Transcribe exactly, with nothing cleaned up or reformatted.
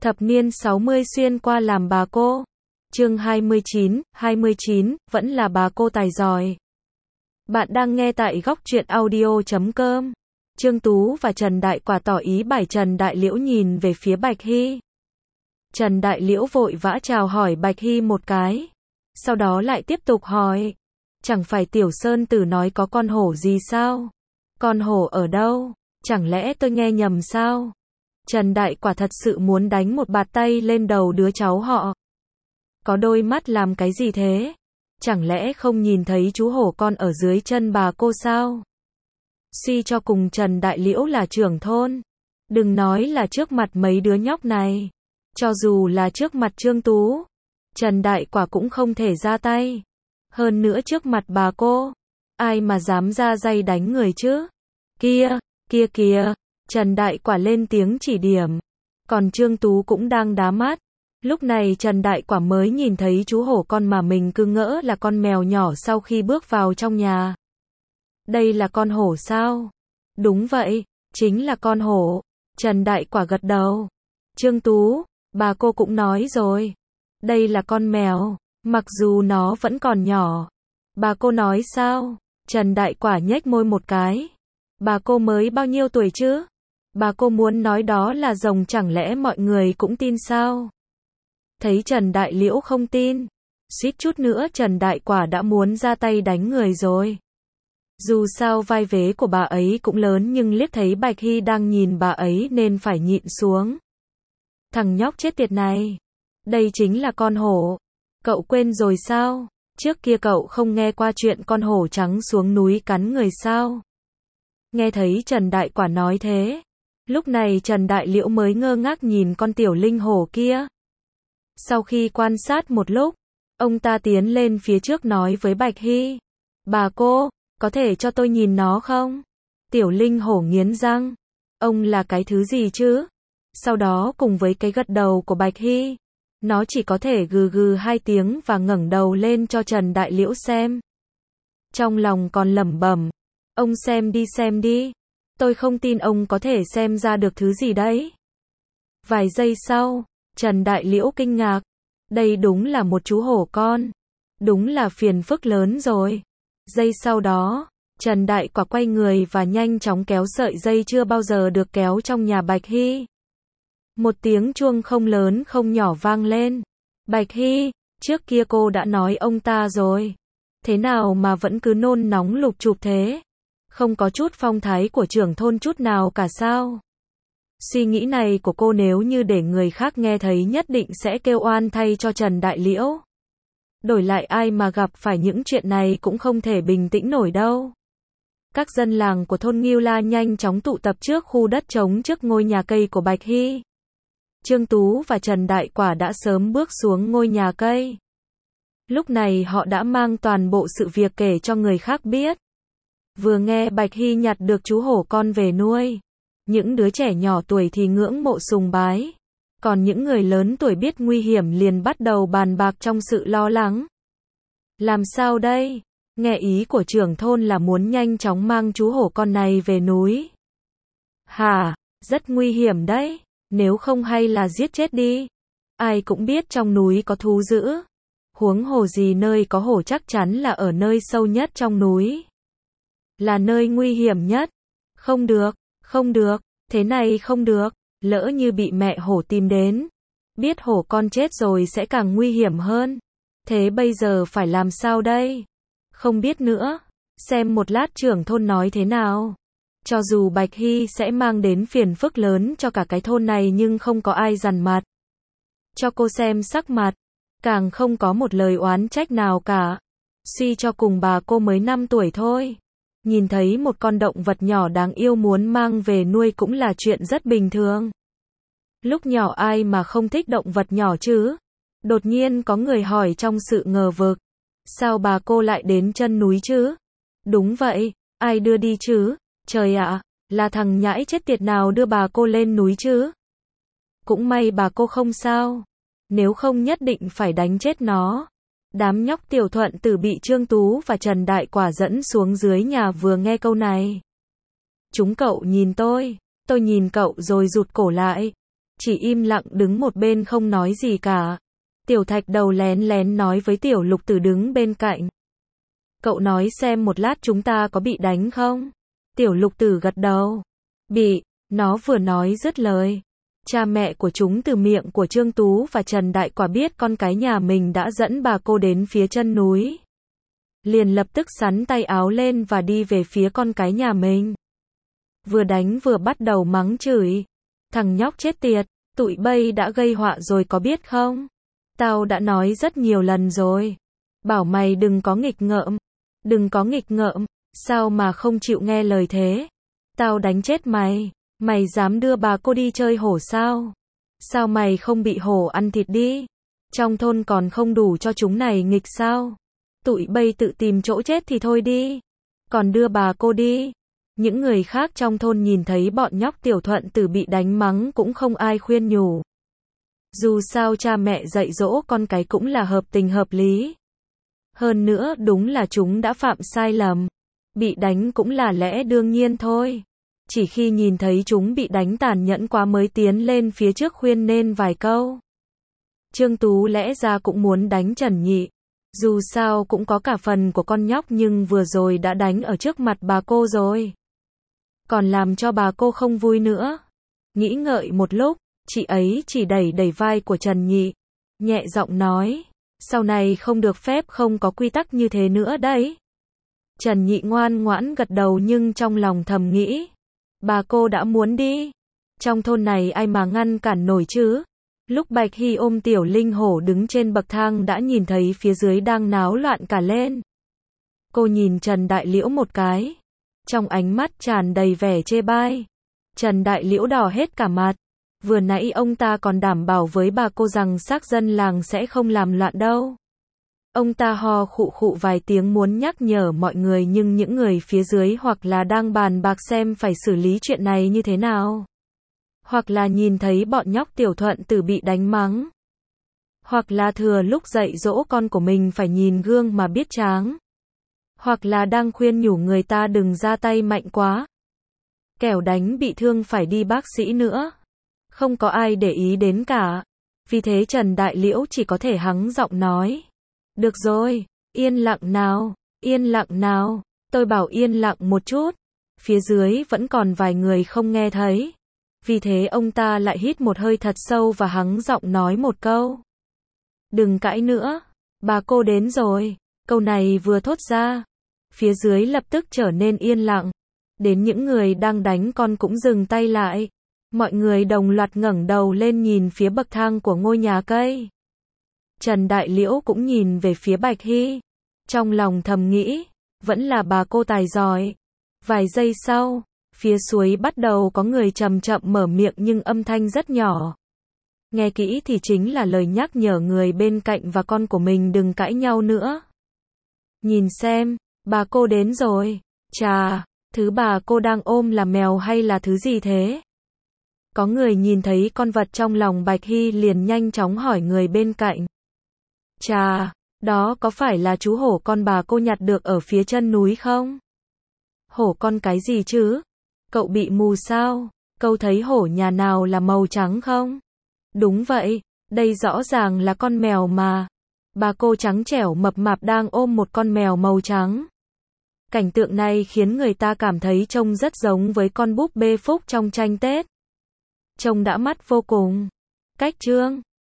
Thập niên sáu mươi xuyên qua làm bà cô. Chương hai mươi chín, hai mươi chín, vẫn là bà cô tài giỏi. Bạn đang nghe tại góc truyện audio chấm com. Trương Tú và Trần Đại Quả tỏ ý bài Trần Đại Liễu nhìn về phía Bạch Hy. Trần Đại Liễu vội vã chào hỏi Bạch Hy một cái. Sau đó lại tiếp tục hỏi. Chẳng phải Tiểu Sơn Tử nói có con hổ gì sao? Con hổ ở đâu? Chẳng lẽ tôi nghe nhầm sao? Trần Đại Quả thật sự muốn đánh một bạt tay lên đầu đứa cháu họ. Có đôi mắt làm cái gì thế? Chẳng lẽ không nhìn thấy chú hổ con ở dưới chân bà cô sao? Suy cho cùng Trần Đại Liễu là trưởng thôn. Đừng nói là trước mặt mấy đứa nhóc này. Cho dù là trước mặt Trương Tú, Trần Đại Quả cũng không thể ra tay. Hơn nữa trước mặt bà cô, ai mà dám ra dây đánh người chứ? Kia, kia kìa, Trần Đại Quả lên tiếng chỉ điểm. Còn Trương Tú cũng đang đá mắt. Lúc này Trần Đại Quả mới nhìn thấy chú hổ con mà mình cứ ngỡ là con mèo nhỏ sau khi bước vào trong nhà. Đây là con hổ sao? Đúng vậy, chính là con hổ. Trần Đại Quả gật đầu. Trương Tú, bà cô cũng nói rồi. Đây là con mèo, mặc dù nó vẫn còn nhỏ. Bà cô nói sao? Trần Đại Quả nhếch môi một cái. Bà cô mới bao nhiêu tuổi chứ? Bà cô muốn nói đó là rồng, chẳng lẽ mọi người cũng tin sao? Thấy Trần Đại Liễu không tin, suýt chút nữa Trần Đại Quả đã muốn ra tay đánh người rồi. Dù sao vai vế của bà ấy cũng lớn, nhưng liếc thấy Bạch Hy đang nhìn bà ấy nên phải nhịn xuống. Thằng nhóc chết tiệt này, đây chính là con hổ. Cậu quên rồi sao? Trước kia cậu không nghe qua chuyện con hổ trắng xuống núi cắn người sao? Nghe thấy Trần Đại Quả nói thế, lúc này Trần Đại Liễu mới ngơ ngác nhìn con tiểu linh hổ kia. Sau khi quan sát một lúc, ông ta tiến lên phía trước nói với Bạch Hy. Bà cô, có thể cho tôi nhìn nó không? Tiểu linh hổ nghiến răng. Ông là cái thứ gì chứ? Sau đó cùng với cái gật đầu của Bạch Hy, nó chỉ có thể gừ gừ hai tiếng và ngẩng đầu lên cho Trần Đại Liễu xem. Trong lòng còn lẩm bẩm. Ông xem đi xem đi. Tôi không tin ông có thể xem ra được thứ gì đấy. Vài giây sau, Trần Đại Liễu kinh ngạc. Đây đúng là một chú hổ con. Đúng là phiền phức lớn rồi. Giây sau đó, Trần Đại Quả quay người và nhanh chóng kéo sợi dây chưa bao giờ được kéo trong nhà Bạch Hy. Một tiếng chuông không lớn không nhỏ vang lên. Bạch Hy, trước kia cô đã nói ông ta rồi. Thế nào mà vẫn cứ nôn nóng lục chụp thế? Không có chút phong thái của trưởng thôn chút nào cả sao? Suy nghĩ này của cô nếu như để người khác nghe thấy nhất định sẽ kêu oan thay cho Trần Đại Liễu. Đổi lại ai mà gặp phải những chuyện này cũng không thể bình tĩnh nổi đâu. Các dân làng của thôn Ngưu La nhanh chóng tụ tập trước khu đất trống trước ngôi nhà cây của Bạch Hy. Trương Tú và Trần Đại Quả đã sớm bước xuống ngôi nhà cây. Lúc này họ đã mang toàn bộ sự việc kể cho người khác biết. Vừa nghe Bạch Hy nhặt được chú hổ con về nuôi, những đứa trẻ nhỏ tuổi thì ngưỡng mộ sùng bái. Còn những người lớn tuổi biết nguy hiểm liền bắt đầu bàn bạc trong sự lo lắng. Làm sao đây? Nghe ý của trưởng thôn là muốn nhanh chóng mang chú hổ con này về núi. Hả? Rất nguy hiểm đấy. Nếu không hay là giết chết đi. Ai cũng biết trong núi có thú dữ. Huống hồ gì nơi có hổ chắc chắn là ở nơi sâu nhất trong núi. Là nơi nguy hiểm nhất. Không được, không được, thế này không được. Lỡ như bị mẹ hổ tìm đến, biết hổ con chết rồi sẽ càng nguy hiểm hơn. Thế bây giờ phải làm sao đây? Không biết nữa. Xem một lát trưởng thôn nói thế nào. Cho dù Bạch Hy sẽ mang đến phiền phức lớn cho cả cái thôn này nhưng không có ai dằn mặt. Cho cô xem sắc mặt. Càng không có một lời oán trách nào cả. Suy cho cùng bà cô mới năm tuổi thôi. Nhìn thấy một con động vật nhỏ đáng yêu muốn mang về nuôi cũng là chuyện rất bình thường. Lúc nhỏ ai mà không thích động vật nhỏ chứ? Đột nhiên có người hỏi trong sự ngờ vực. Sao bà cô lại đến chân núi chứ? Đúng vậy, ai đưa đi chứ? Trời ạ, là thằng nhãi chết tiệt nào đưa bà cô lên núi chứ? Cũng may bà cô không sao. Nếu không nhất định phải đánh chết nó. Đám nhóc Tiểu Thuận Tử bị Trương Tú và Trần Đại Quả dẫn xuống dưới nhà vừa nghe câu này. Chúng cậu nhìn tôi, tôi nhìn cậu rồi rụt cổ lại. chỉ im lặng đứng một bên không nói gì cả. Tiểu Thạch Đầu lén lén nói với Tiểu Lục Tử đứng bên cạnh. Cậu nói xem một lát chúng ta có bị đánh không? Tiểu Lục Tử gật đầu. Bị, nó vừa nói dứt lời. Cha mẹ của chúng từ miệng của Trương Tú và Trần Đại Quả biết con cái nhà mình đã dẫn bà cô đến phía chân núi. Liền lập tức xắn tay áo lên và đi về phía con cái nhà mình. Vừa đánh vừa bắt đầu mắng chửi. Thằng nhóc chết tiệt, tụi bay đã gây họa rồi có biết không? Tao đã nói rất nhiều lần rồi. Bảo mày đừng có nghịch ngợm. Đừng có nghịch ngợm, sao mà không chịu nghe lời thế? Tao đánh chết mày. Mày dám đưa bà cô đi chơi hổ sao? Sao mày không bị hổ ăn thịt đi? Trong thôn còn không đủ cho chúng này nghịch sao? Tụi bay tự tìm chỗ chết thì thôi đi. Còn đưa bà cô đi. Những người khác trong thôn nhìn thấy bọn nhóc Tiểu Thuận Tử bị đánh mắng cũng không ai khuyên nhủ. Dù sao cha mẹ dạy dỗ con cái cũng là hợp tình hợp lý. Hơn nữa đúng là chúng đã phạm sai lầm. Bị đánh cũng là lẽ đương nhiên thôi. Chỉ khi nhìn thấy chúng bị đánh tàn nhẫn quá mới tiến lên phía trước khuyên nên vài câu. Trương Tú lẽ ra cũng muốn đánh Trần Nhị. Dù sao cũng có cả phần của con nhóc nhưng vừa rồi đã đánh ở trước mặt bà cô rồi. Còn làm cho bà cô không vui nữa. Nghĩ ngợi một lúc, chị ấy chỉ đẩy đẩy vai của Trần Nhị. Nhẹ giọng nói, sau này không được phép không có quy tắc như thế nữa đấy. Trần Nhị ngoan ngoãn gật đầu nhưng trong lòng thầm nghĩ. Bà cô đã muốn đi. Trong thôn này ai mà ngăn cản nổi chứ? Lúc Bạch Hy ôm Tiểu Linh Hổ đứng trên bậc thang đã nhìn thấy phía dưới đang náo loạn cả lên. Cô nhìn Trần Đại Liễu một cái. Trong ánh mắt tràn đầy vẻ chê bai. Trần Đại Liễu đỏ hết cả mặt. Vừa nãy ông ta còn đảm bảo với bà cô rằng xác dân làng sẽ không làm loạn đâu. Ông ta ho khụ khụ vài tiếng muốn nhắc nhở mọi người nhưng những người phía dưới hoặc là đang bàn bạc xem phải xử lý chuyện này như thế nào. Hoặc là nhìn thấy bọn nhóc Tiểu Thuận Tử bị đánh mắng. Hoặc là thừa lúc dạy dỗ con của mình phải nhìn gương mà biết tráng. Hoặc là đang khuyên nhủ người ta đừng ra tay mạnh quá. Kẻo đánh bị thương phải đi bác sĩ nữa. Không có ai để ý đến cả. Vì thế Trần Đại Liễu chỉ có thể hắng giọng nói. Được rồi, yên lặng nào, yên lặng nào, tôi bảo yên lặng một chút. Phía dưới vẫn còn vài người không nghe thấy. Vì thế ông ta lại hít một hơi thật sâu và hắng giọng nói một câu. Đừng cãi nữa, bà cô đến rồi. Câu này vừa thốt ra, phía dưới lập tức trở nên yên lặng. Đến những người đang đánh con cũng dừng tay lại. Mọi người đồng loạt ngẩng đầu lên nhìn phía bậc thang của ngôi nhà cây. Trần Đại Liễu cũng nhìn về phía Bạch Hy. Trong lòng thầm nghĩ, vẫn là bà cô tài giỏi. Vài giây sau, phía suối bắt đầu có người chậm chậm mở miệng nhưng âm thanh rất nhỏ. Nghe kỹ thì chính là lời nhắc nhở người bên cạnh và con của mình đừng cãi nhau nữa. Nhìn xem, bà cô đến rồi. Chà, thứ bà cô đang ôm là mèo hay là thứ gì thế? Có người nhìn thấy con vật trong lòng Bạch Hy liền nhanh chóng hỏi người bên cạnh. Chà, đó có phải là chú hổ con bà cô nhặt được ở phía chân núi không? Hổ con cái gì chứ? Cậu bị mù sao? Cậu thấy hổ nhà nào là màu trắng không? Đúng vậy, đây rõ ràng là con mèo mà. Bà cô trắng trẻo mập mạp đang ôm một con mèo màu trắng. Cảnh tượng này khiến người ta cảm thấy trông rất giống với con búp bê Phúc trong tranh Tết. Trông đã mắt vô cùng. Cách chương